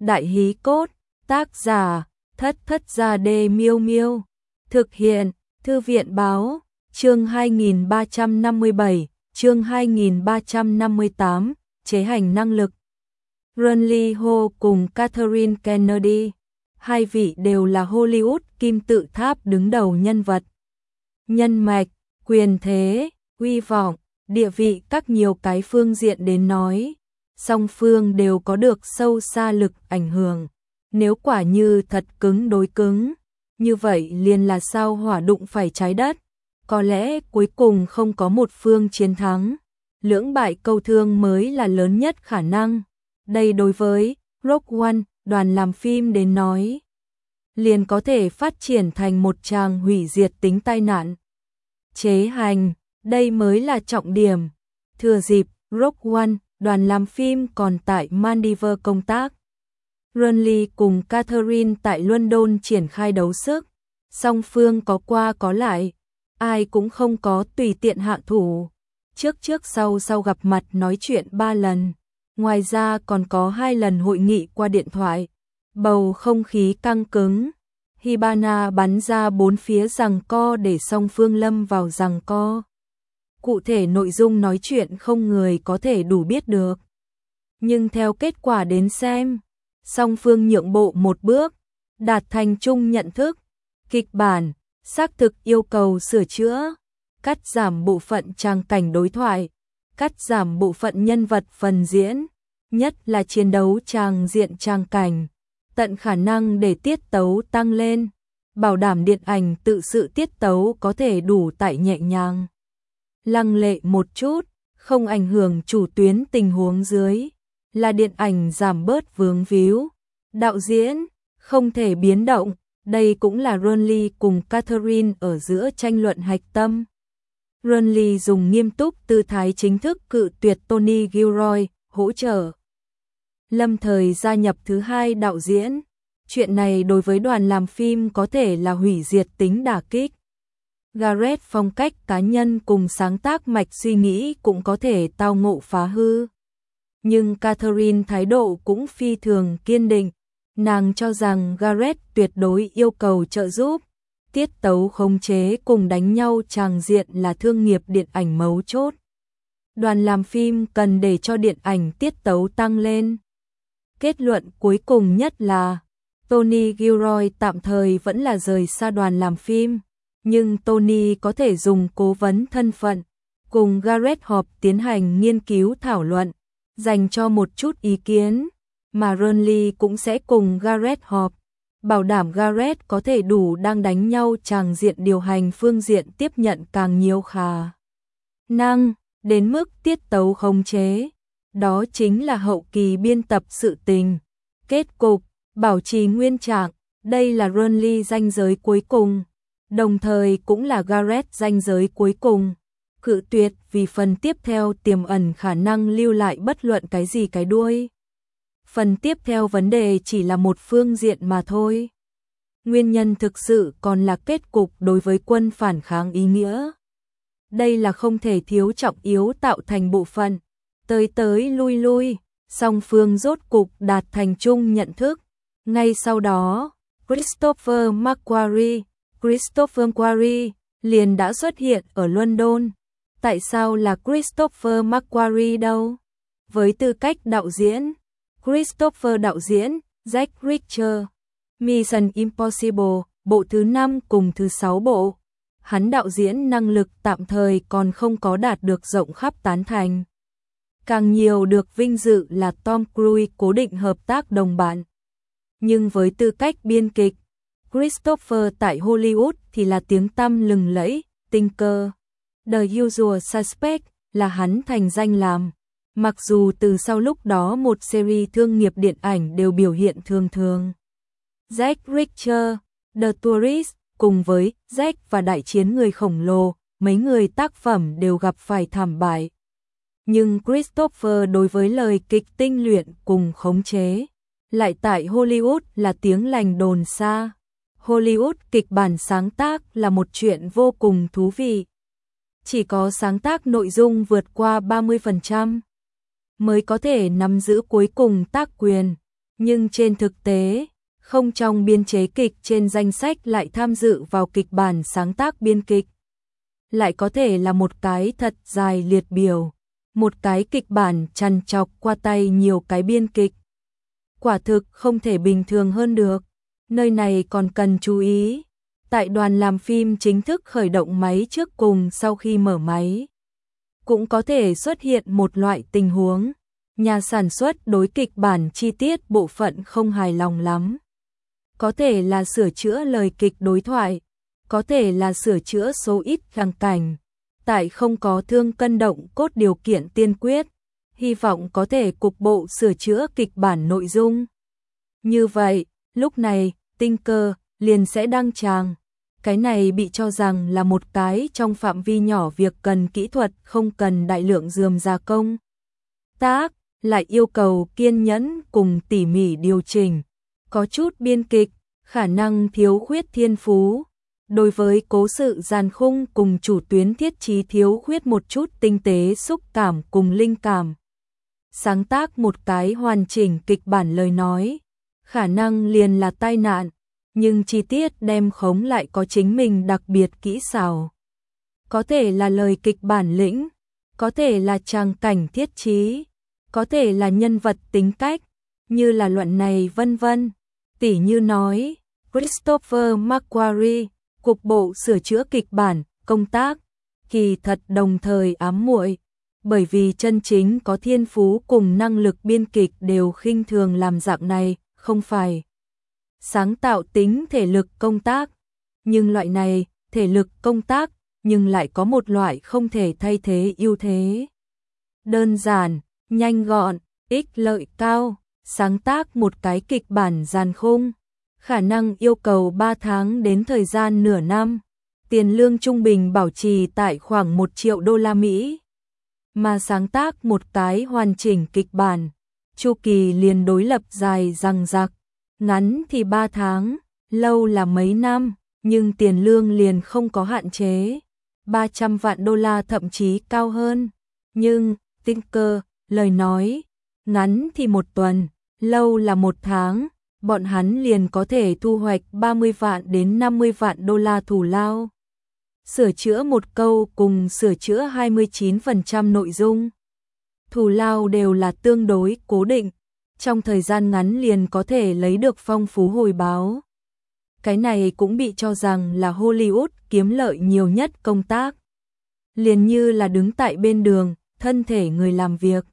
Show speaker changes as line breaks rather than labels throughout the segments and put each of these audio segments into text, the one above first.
Đại hí cốt, tác giả, Thất Gia Đê Miêu Miêu. Thực hiện, Thư viện báo, chương 2357, chương 2358, chế hành năng lực. Ron Lee Ho cùng Catherine Kennedy, hai vị đều là Hollywood kim tự tháp đứng đầu nhân vật. Nhân mạch, quyền thế, uy vọng, địa vị các nhiều cái phương diện đến nói, song phương đều có được sâu xa lực ảnh hưởng. Nếu quả như thật cứng đối cứng, như vậy liền là sao hỏa đụng phải trái đất. Có lẽ cuối cùng không có một phương chiến thắng, lưỡng bại câu thương mới là lớn nhất khả năng. Đây đối với Rogue One, đoàn làm phim đến nói, liền có thể phát triển thành một tràng hủy diệt tính tai nạn. Chế hành, đây mới là trọng điểm. Thừa dịp Rogue One, đoàn làm phim còn tại Maldives công tác, Ron Lee cùng Catherine tại London triển khai đấu sức. Song phương có qua có lại, ai cũng không có tùy tiện hạ thủ. Trước sau gặp mặt nói chuyện 3 lần. Ngoài ra còn có 2 lần hội nghị qua điện thoại. Bầu không khí căng cứng. Hibana bắn ra 4 phía giằng co để song phương lâm vào giằng co. Cụ thể nội dung nói chuyện không người có thể đủ biết được. Nhưng theo kết quả đến xem, song phương nhượng bộ một bước, đạt thành chung nhận thức. Kịch bản, xác thực yêu cầu sửa chữa, cắt giảm bộ phận tràng cảnh đối thoại, cắt giảm bộ phận nhân vật phần diễn, nhất là chiến đấu tràng diện tràng cảnh, tận khả năng để tiết tấu tăng lên, bảo đảm điện ảnh tự sự tiết tấu có thể đủ tải nhẹ nhàng, lăng lệ một chút, không ảnh hưởng chủ tuyến tình huống dưới, là điện ảnh giảm bớt vướng víu. Đạo diễn, không thể biến động. Đây cũng là Ron Lee cùng Catherine ở giữa tranh luận hạch tâm. Ron Lee dùng nghiêm túc tư thái chính thức cự tuyệt Tony Gilroy hỗ trợ lâm thời gia nhập thứ 2 đạo diễn. Chuyện này đối với đoàn làm phim có thể là hủy diệt tính đả kích. Gareth phong cách cá nhân cùng sáng tác mạch suy nghĩ cũng có thể tao ngộ phá hư. Nhưng Catherine thái độ cũng phi thường kiên định. Nàng cho rằng Gareth tuyệt đối yêu cầu trợ giúp, tiết tấu khống chế cùng đánh nhau tràng diện là thương nghiệp điện ảnh mấu chốt. Đoàn làm phim cần để cho điện ảnh tiết tấu tăng lên. Kết luận cuối cùng nhất là Tony Gilroy tạm thời vẫn là rời xa đoàn làm phim, nhưng Tony có thể dùng cố vấn thân phận cùng Gareth họp tiến hành nghiên cứu thảo luận, dành cho một chút ý kiến. Mà Ron Lee cũng sẽ cùng Gareth họp, bảo đảm Gareth có thể đủ đang đánh nhau tràng diện điều hành phương diện tiếp nhận càng nhiều khả năng, đến mức tiết tấu khống chế. Đó chính là hậu kỳ biên tập sự tình. Kết cục, bảo trì nguyên trạng, đây là Ron Lee ranh giới cuối cùng, đồng thời cũng là Gareth ranh giới cuối cùng. Cự tuyệt vì phần tiếp theo tiềm ẩn khả năng lưu lại bất luận cái gì cái đuôi. Phần tiếp theo vấn đề chỉ là một phương diện mà thôi. Nguyên nhân thực sự còn là kết cục đối với quân phản kháng ý nghĩa. Đây là không thể thiếu trọng yếu tạo thành bộ phận. Tới lui, song phương rốt cục đạt thành chung nhận thức. Ngay sau đó, Christopher McQuarrie liền đã xuất hiện ở London. Tại sao là Christopher McQuarrie đâu? Với tư cách đạo diễn, Christopher đạo diễn Jack Reacher, Mission Impossible, bộ thứ 5 cùng thứ 6 bộ. Hắn đạo diễn năng lực tạm thời còn không có đạt được rộng khắp tán thành. Càng nhiều được vinh dự là Tom Cruise cố định hợp tác đồng bạn. Nhưng với tư cách biên kịch, Christopher tại Hollywood thì là tiếng tăm lừng lẫy, tinh cơ. The Usual Suspect là hắn thành danh làm. Mặc dù từ sau lúc đó một series thương nghiệp điện ảnh đều biểu hiện thường. Jack Reacher, The Tourist, cùng với Jack và Đại chiến người khổng lồ, mấy người tác phẩm đều gặp phải thảm bại. Nhưng Christopher đối với lời kịch tinh luyện cùng khống chế, lại tại Hollywood là tiếng lành đồn xa. Hollywood kịch bản sáng tác là một chuyện vô cùng thú vị. Chỉ có sáng tác nội dung vượt qua 30% mới có thể nắm giữ cuối cùng tác quyền. Nhưng trên thực tế, không trong biên chế kịch trên danh sách lại tham dự vào kịch bản sáng tác biên kịch. Lại có thể là một cái thật dài liệt biểu, một cái kịch bản trằn trọc qua tay nhiều cái biên kịch. Quả thực không thể bình thường hơn được. Nơi này còn cần chú ý, tại đoàn làm phim chính thức khởi động máy trước cùng sau khi mở máy, cũng có thể xuất hiện một loại tình huống, nhà sản xuất đối kịch bản chi tiết bộ phận không hài lòng lắm. Có thể là sửa chữa lời kịch đối thoại, có thể là sửa chữa số ít khung cảnh, tại không có thương cân động cốt điều kiện tiên quyết, hy vọng có thể cục bộ sửa chữa kịch bản nội dung. Như vậy, lúc này, Tinker liền sẽ đăng tràng. Cái này bị cho rằng là một cái trong phạm vi nhỏ việc cần kỹ thuật, không cần đại lượng rườm rà công tác, lại yêu cầu kiên nhẫn cùng tỉ mỉ điều chỉnh. Có chút biên kịch, khả năng thiếu khuyết thiên phú. Đối với cố sự dàn khung cùng chủ tuyến thiết trí thiếu khuyết một chút tinh tế xúc cảm cùng linh cảm. Sáng tác một cái hoàn chỉnh kịch bản lời nói, khả năng liền là tai nạn, nhưng chi tiết đem khống lại có chính mình đặc biệt kỹ xảo. Có thể là lời kịch bản lĩnh, có thể là tràng cảnh thiết trí, có thể là nhân vật tính cách, như là luận này vân vân. Tỉ như nói, Christopher McQuarrie, cục bộ sửa chữa kịch bản, công tác, kỳ thật đồng thời ám muội, bởi vì chân chính có thiên phú cùng năng lực biên kịch đều khinh thường làm dạng này, không phải sáng tạo tính thể lực công tác, nhưng loại này, thể lực công tác, nhưng lại có một loại không thể thay thế ưu thế. Đơn giản, nhanh gọn, ích lợi cao, sáng tác một cái kịch bản dàn khung, khả năng yêu cầu 3 tháng đến thời gian nửa năm, tiền lương trung bình bảo trì tại khoảng 1 triệu đô la Mỹ. Mà sáng tác một cái hoàn chỉnh kịch bản, chu kỳ liền đối lập dài dằng dặc, ngắn thì 3 tháng, lâu là mấy năm, nhưng tiền lương liền không có hạn chế, 300 vạn đô la thậm chí cao hơn. Nhưng, Tinker, lời nói, ngắn thì 1 tuần, lâu là 1 tháng, bọn hắn liền có thể thu hoạch 30 vạn đến 50 vạn đô la thù lao. Sửa chữa một câu cùng sửa chữa 29% nội dung. Thù lao đều là tương đối cố định, trong thời gian ngắn liền có thể lấy được phong phú hồi báo. Cái này cũng bị cho rằng là Hollywood kiếm lợi nhiều nhất công tác. Liền như là đứng tại bên đường, thân thể người làm việc.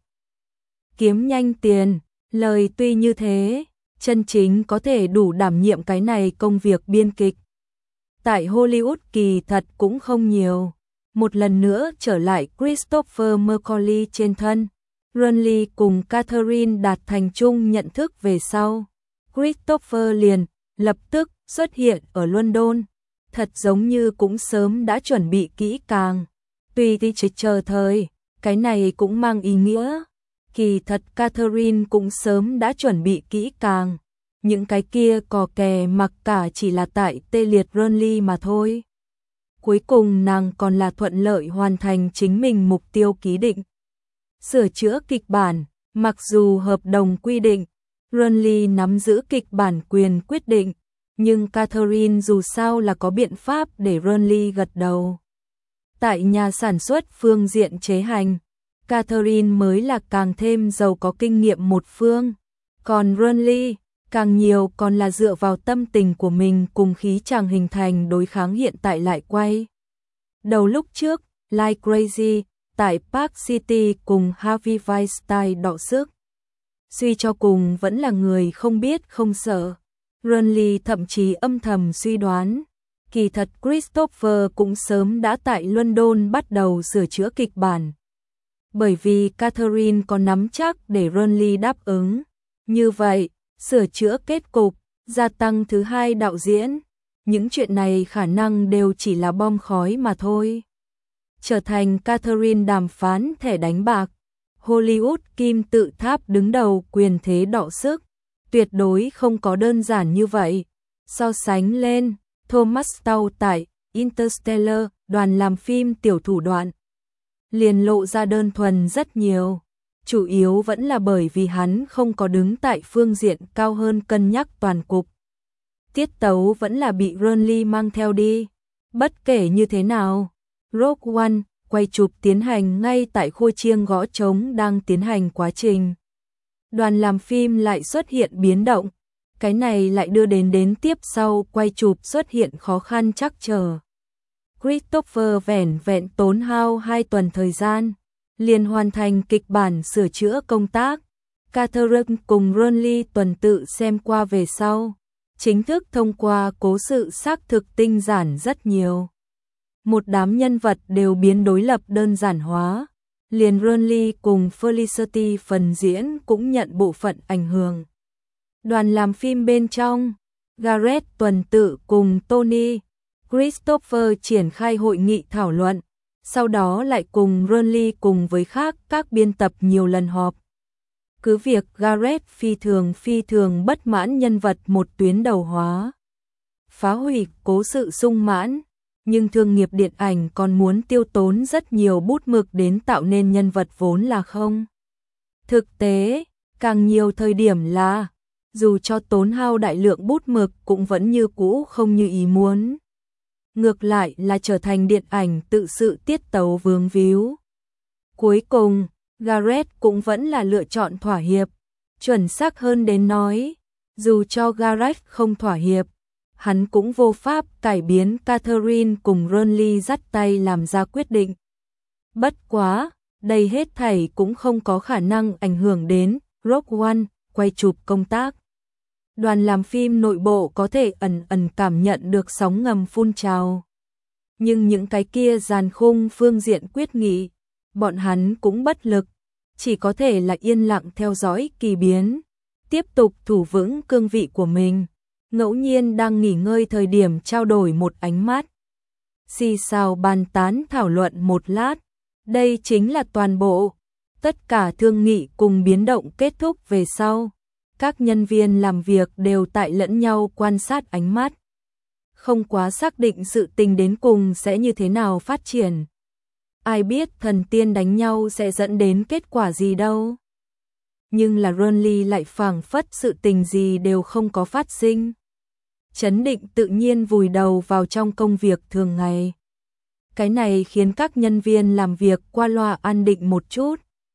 Kiếm nhanh tiền, lời tuy như thế, chân chính có thể đủ đảm nhiệm cái này công việc biên kịch. Tại Hollywood kỳ thật cũng không nhiều. Một lần nữa trở lại Christopher McQuarrie trên thân, Ronley cùng Catherine đạt thành chung nhận thức về sau. Christopher liền lập tức xuất hiện ở London, thật giống như cũng sớm đã chuẩn bị kỹ càng. Tuy đi chờ thời, cái này cũng mang ý nghĩa. Kỳ thật Catherine cũng sớm đã chuẩn bị kỹ càng. Những cái kia cò kè mặc cả chỉ là tại tê liệt Ronley mà thôi. Cuối cùng nàng còn là thuận lợi hoàn thành chính mình mục tiêu ký định. Sửa chữa kịch bản, mặc dù hợp đồng quy định, Ronley nắm giữ kịch bản quyền quyết định, nhưng Catherine dù sao là có biện pháp để Ronley gật đầu. Tại nhà sản xuất phương diện chế hành, Catherine mới là càng thêm giàu có kinh nghiệm một phương, còn Ronley càng nhiều còn là dựa vào tâm tình của mình cùng khí chàng hình thành đối kháng hiện tại lại quay. Đầu lúc trước, Like Crazy, tại Park City cùng Harvey Weinstein đọ sức. Suy cho cùng vẫn là người không biết không sợ. Ronley thậm chí âm thầm suy đoán, kỳ thật Christopher cũng sớm đã tại London bắt đầu sửa chữa kịch bản. Bởi vì Catherine có nắm chắc để Ronley đáp ứng. Như vậy, sửa chữa kết cục, gia tăng thứ hai đạo diễn, những chuyện này khả năng đều chỉ là bom khói mà thôi. Trở thành Catherine đàm phán thẻ đánh bạc, Hollywood kim tự tháp đứng đầu quyền thế đọ sức, tuyệt đối không có đơn giản như vậy. So sánh lên, Thomas Towle tại Interstellar, đoàn làm phim tiểu thủ đoạn, liền lộ ra đơn thuần rất nhiều. chủ yếu vẫn là bởi vì hắn không có đứng tại phương diện cao hơn cân nhắc toàn cục. Tiết tấu vẫn là bị Burnley mang theo đi. Bất kể như thế nào, Rogue One quay chụp tiến hành ngay tại khu chiêng gõ trống đang tiến hành quá trình. Đoàn làm phim lại xuất hiện biến động, cái này lại đưa đến tiếp sau quay chụp xuất hiện khó khăn trắc trở. Christopher vẻn vẹn tốn hao 2 tuần thời gian, liền hoàn thành kịch bản sửa chữa công tác. Catherine cùng Burnley tuần tự xem qua về sau, chính thức thông qua cố sự xác thực tinh giản rất nhiều. Một đám nhân vật đều biến đối lập đơn giản hóa, liền Burnley cùng Felicity phần diễn cũng nhận bộ phận ảnh hưởng. Đoàn làm phim bên trong, Gareth tuần tự cùng Tony, Christopher triển khai hội nghị thảo luận, sau đó lại cùng Burnley cùng với các biên tập nhiều lần họp. Cứ việc Gareth phi thường bất mãn nhân vật một tuyến đầu hóa, phá hủy cố sự sung mãn, nhưng thương nghiệp điện ảnh còn muốn tiêu tốn rất nhiều bút mực đến tạo nên nhân vật vốn là không. Thực tế, càng nhiều thời điểm là, dù cho tốn hao đại lượng bút mực cũng vẫn như cũ không như ý muốn. Ngược lại là trở thành điện ảnh tự sự tiết tấu vướng víu. Cuối cùng, Gareth cũng vẫn là lựa chọn thỏa hiệp. Chuẩn xác hơn đến nói, dù cho Gareth không thỏa hiệp, hắn cũng vô pháp cải biến Catherine cùng Burnley dắt tay làm ra quyết định. Bất quá, đây hết thảy cũng không có khả năng ảnh hưởng đến Rogue One quay chụp công tác. Đoàn làm phim nội bộ có thể ẩn cảm nhận được sóng ngầm phun trào. Nhưng những cái kia dàn khung phương diện quyết nghị, bọn hắn cũng bất lực, chỉ có thể là yên lặng theo dõi kỳ biến, tiếp tục thủ vững cương vị của mình. Ngẫu nhiên đang nghỉ ngơi thời điểm trao đổi một ánh mắt, xì xào bàn tán thảo luận một lát, đây chính là toàn bộ. Tất cả thương nghị cùng biến động kết thúc về sau, các nhân viên làm việc đều tại lẫn nhau quan sát ánh mắt, không quá xác định sự tình đến cùng sẽ như thế nào phát triển. Ai biết thần tiên đánh nhau sẽ dẫn đến kết quả gì đâu. Nhưng là Burnley lại phảng phất sự tình gì đều không có phát sinh. Chấn định tự nhiên vùi đầu vào trong công việc thường ngày. Cái này khiến các nhân viên làm việc qua loa an định một chút.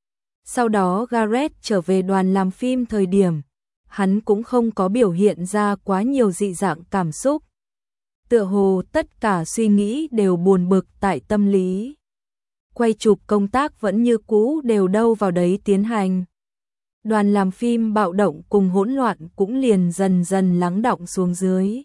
Sau đó Gareth trở về đoàn làm phim thời điểm, hắn cũng không có biểu hiện ra quá nhiều dị dạng cảm xúc. Tựa hồ tất cả suy nghĩ đều buồn bực tại tâm lý. Quay chụp công tác vẫn như cũ đều đâu vào đấy tiến hành. Đoàn làm phim bạo động cùng hỗn loạn cũng liền dần dần lắng đọng xuống dưới.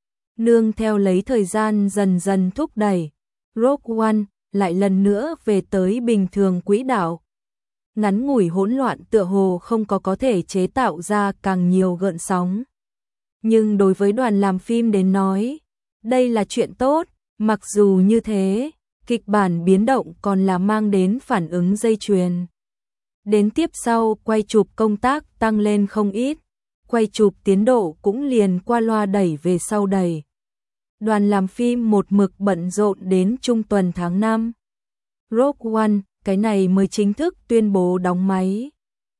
Nương theo lấy thời gian dần dần thúc đẩy, Rogue One lại lần nữa về tới bình thường quỹ đạo. Ngắn ngủi hỗn loạn tựa hồ không có thể chế tạo ra càng nhiều gợn sóng. Nhưng đối với đoàn làm phim đến nói, đây là chuyện tốt, mặc dù như thế, kịch bản biến động còn là mang đến phản ứng dây chuyền. Đến tiếp sau quay chụp công tác tăng lên không ít, quay chụp tiến độ cũng liền qua loa đẩy về sau đẩy. Đoàn làm phim một mực bận rộn đến trung tuần tháng 5. Rogue One, cái này mới chính thức tuyên bố đóng máy.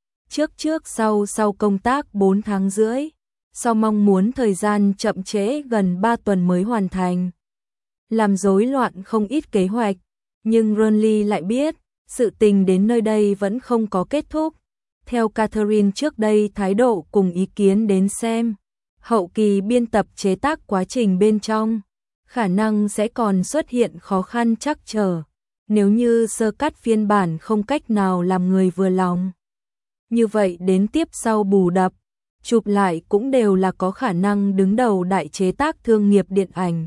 Trước sau công tác 4 tháng rưỡi, sau mong muốn thời gian chậm trễ gần 3 tuần mới hoàn thành. Làm rối loạn không ít kế hoạch, nhưng Burnley lại biết, sự tình đến nơi đây vẫn không có kết thúc. Theo Catherine trước đây thái độ cùng ý kiến đến xem, hậu kỳ biên tập chế tác quá trình bên trong, khả năng sẽ còn xuất hiện khó khăn trắc trở, nếu như sơ cắt phiên bản không cách nào làm người vừa lòng. Như vậy đến tiếp sau bù đập, chụp lại cũng đều là có khả năng đứng đầu đại chế tác thương nghiệp điện ảnh.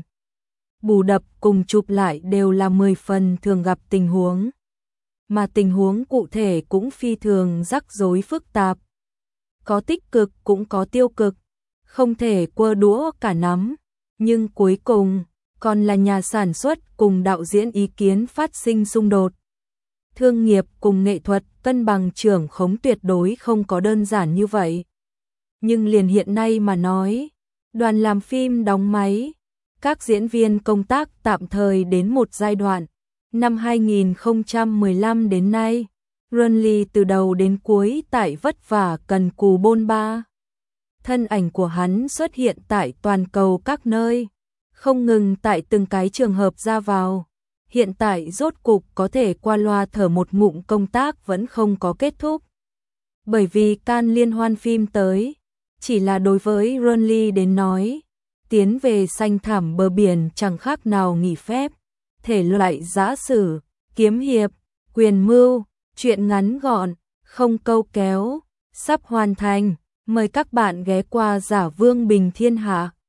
Bù đập cùng chụp lại đều là 10 phần thường gặp tình huống. Mà tình huống cụ thể cũng phi thường rắc rối phức tạp. Có tích cực cũng có tiêu cực, không thể quơ đũa cả nắm, nhưng cuối cùng còn là nhà sản xuất cùng đạo diễn ý kiến phát sinh xung đột. Thương nghiệp cùng nghệ thuật cân bằng trưởng khống tuyệt đối không có đơn giản như vậy. Nhưng liền hiện nay mà nói, đoàn làm phim đóng máy, các diễn viên công tác tạm thời đến một giai đoạn. Năm 2015 đến nay, Renly từ đầu đến cuối tại vất vả cần cù bôn ba. Thân ảnh của hắn xuất hiện tại toàn cầu các nơi, không ngừng tại từng cái trường hợp ra vào. Hiện tại rốt cục có thể qua loa thở một ngụm, công tác vẫn không có kết thúc. Bởi vì can liên hoan phim tới, chỉ là đối với Renly đến nói, tiến về xanh thẳm bờ biển chẳng khác nào nghỉ phép. Thể loại giã sử, kiếm hiệp, quyền mưu, truyện ngắn gọn, không câu kéo, sắp hoàn thành. Mời các bạn ghé qua Giả Vương Bình Thiên Hạ.